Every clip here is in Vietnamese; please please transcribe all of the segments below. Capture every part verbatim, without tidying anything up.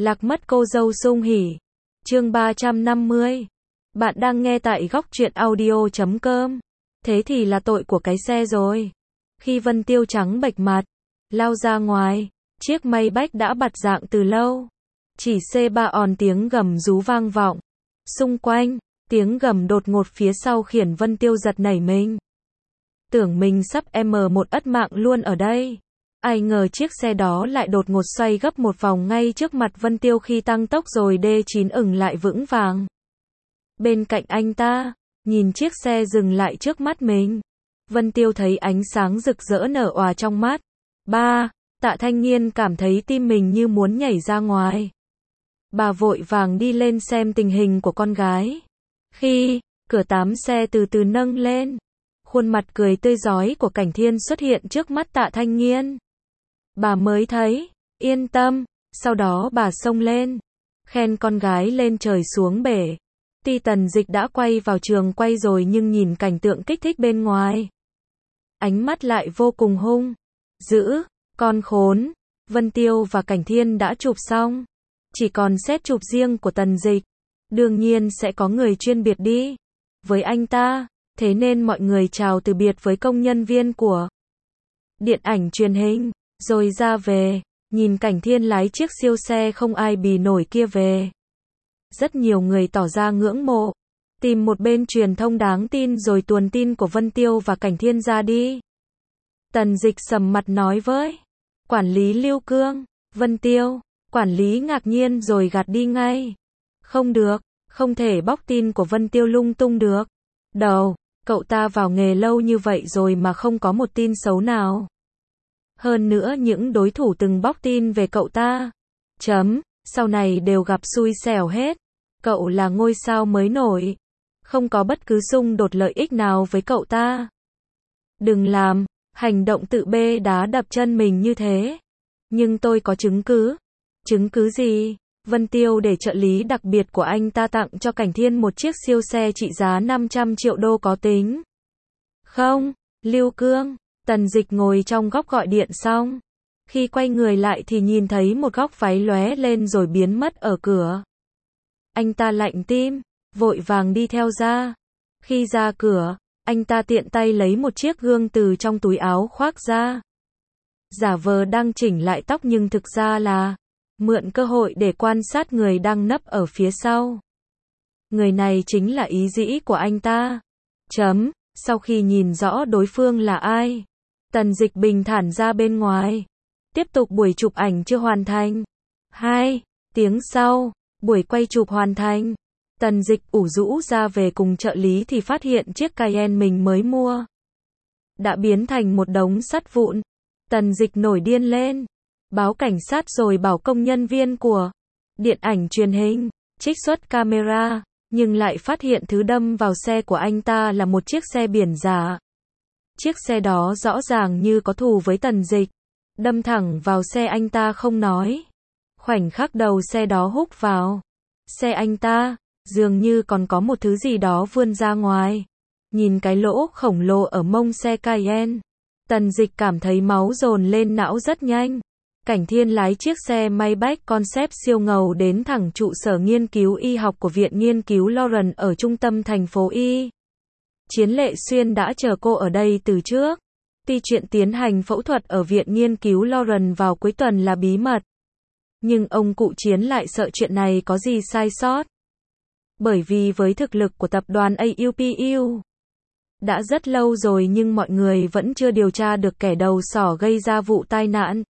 Lạc mất cô dâu sung hỉ. Chương ba trăm năm mươi. Bạn đang nghe tại góc truyện audio chấm com. Thế thì là tội của cái xe rồi. Khi Vân Tiêu trắng bệch mặt, lao ra ngoài, chiếc Maybach đã bặt dạng từ lâu. Chỉ xê ba òn tiếng gầm rú vang vọng. Xung quanh, tiếng gầm đột ngột phía sau khiến Vân Tiêu giật nảy mình. Tưởng mình sắp em một ất mạng luôn ở đây. Ai ngờ chiếc xe đó lại đột ngột xoay gấp một vòng ngay trước mặt Vân Tiêu khi tăng tốc rồi đê chín ửng lại vững vàng. Bên cạnh anh ta, nhìn chiếc xe dừng lại trước mắt mình. Vân Tiêu thấy ánh sáng rực rỡ nở òa trong mắt. Ba, Tạ Thanh Nghiên cảm thấy tim mình như muốn nhảy ra ngoài. Bà vội vàng đi lên xem tình hình của con gái. Khi cửa tám xe từ từ nâng lên, khuôn mặt cười tươi rói của Cảnh Thiên xuất hiện trước mắt Tạ Thanh Nghiên. Bà mới thấy, yên tâm, sau đó bà xông lên, khen con gái lên trời xuống bể. Ti Tần Dịch đã quay vào trường quay rồi nhưng nhìn cảnh tượng kích thích bên ngoài, ánh mắt lại vô cùng hung dữ. Con khốn. Vân Tiêu và Cảnh Thiên đã chụp xong, chỉ còn set chụp riêng của Tần Dịch. Đương nhiên sẽ có người chuyên biệt đi với anh ta, thế nên mọi người chào từ biệt với công nhân viên của điện ảnh truyền hình, rồi ra về, nhìn Cảnh Thiên lái chiếc siêu xe không ai bì nổi kia về. Rất nhiều người tỏ ra ngưỡng mộ, tìm một bên truyền thông đáng tin rồi tuồn tin của Vân Tiêu và Cảnh Thiên ra đi. Tần Dịch sầm mặt nói với quản lý Lưu Cương, Vân Tiêu. Quản lý ngạc nhiên rồi gạt đi ngay. Không được, không thể bóc tin của Vân Tiêu lung tung được. Đầu, cậu ta vào nghề lâu như vậy rồi mà không có một tin xấu nào. Hơn nữa những đối thủ từng bóc tin về cậu ta, chấm, sau này đều gặp xui xẻo hết. Cậu là ngôi sao mới nổi, không có bất cứ xung đột lợi ích nào với cậu ta. Đừng làm hành động tự bê đá đập chân mình như thế. Nhưng tôi có chứng cứ. Chứng cứ gì? Vân Tiêu để trợ lý đặc biệt của anh ta tặng cho Cảnh Thiên một chiếc siêu xe trị giá năm trăm triệu đô có tính không? Lưu Cương. Tần Dịch ngồi trong góc gọi điện xong. Khi quay người lại thì nhìn thấy một góc váy lóe lên rồi biến mất ở cửa. Anh ta lạnh tim, vội vàng đi theo ra. Khi ra cửa, anh ta tiện tay lấy một chiếc gương từ trong túi áo khoác ra. Giả vờ đang chỉnh lại tóc nhưng thực ra là mượn cơ hội để quan sát người đang nấp ở phía sau. Người này chính là ý dĩ của anh ta. Chấm, sau khi nhìn rõ đối phương là ai, Tần Dịch bình thản ra bên ngoài. Tiếp tục buổi chụp ảnh chưa hoàn thành. Hai tiếng sau, buổi quay chụp hoàn thành. Tần Dịch ủ rũ ra về cùng trợ lý thì phát hiện chiếc Cayenne mình mới mua đã biến thành một đống sắt vụn. Tần Dịch nổi điên lên, báo cảnh sát rồi bảo công nhân viên của điện ảnh truyền hình trích xuất camera, nhưng lại phát hiện thứ đâm vào xe của anh ta là một chiếc xe biển giả. Chiếc xe đó rõ ràng như có thù với Tần Dịch, đâm thẳng vào xe anh ta không nói. Khoảnh khắc đầu xe đó húc vào xe anh ta, dường như còn có một thứ gì đó vươn ra ngoài. Nhìn cái lỗ khổng lồ ở mông xe Cayenne, Tần Dịch cảm thấy máu dồn lên não rất nhanh. Cảnh Thiên lái chiếc xe Maybach concept siêu ngầu đến thẳng trụ sở nghiên cứu y học của Viện Nghiên cứu Lawrence ở trung tâm thành phố Y. Chiến Lệ Xuyên đã chờ cô ở đây từ trước. Tuy chuyện tiến hành phẫu thuật ở Viện Nghiên cứu Lawrence vào cuối tuần là bí mật, nhưng ông cụ Chiến lại sợ chuyện này có gì sai sót. Bởi vì với thực lực của tập đoàn a u pê u, đã rất lâu rồi nhưng mọi người vẫn chưa điều tra được kẻ đầu sỏ gây ra vụ tai nạn.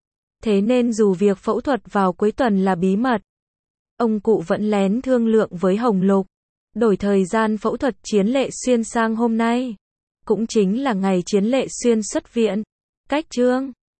Thế nên dù việc phẫu thuật vào cuối tuần là bí mật, ông cụ vẫn lén thương lượng với Hồng Lục, đổi thời gian phẫu thuật Chiến Lệ Xuyên sang hôm nay. Cũng chính là ngày Chiến Lệ Xuyên xuất viện. Cách chương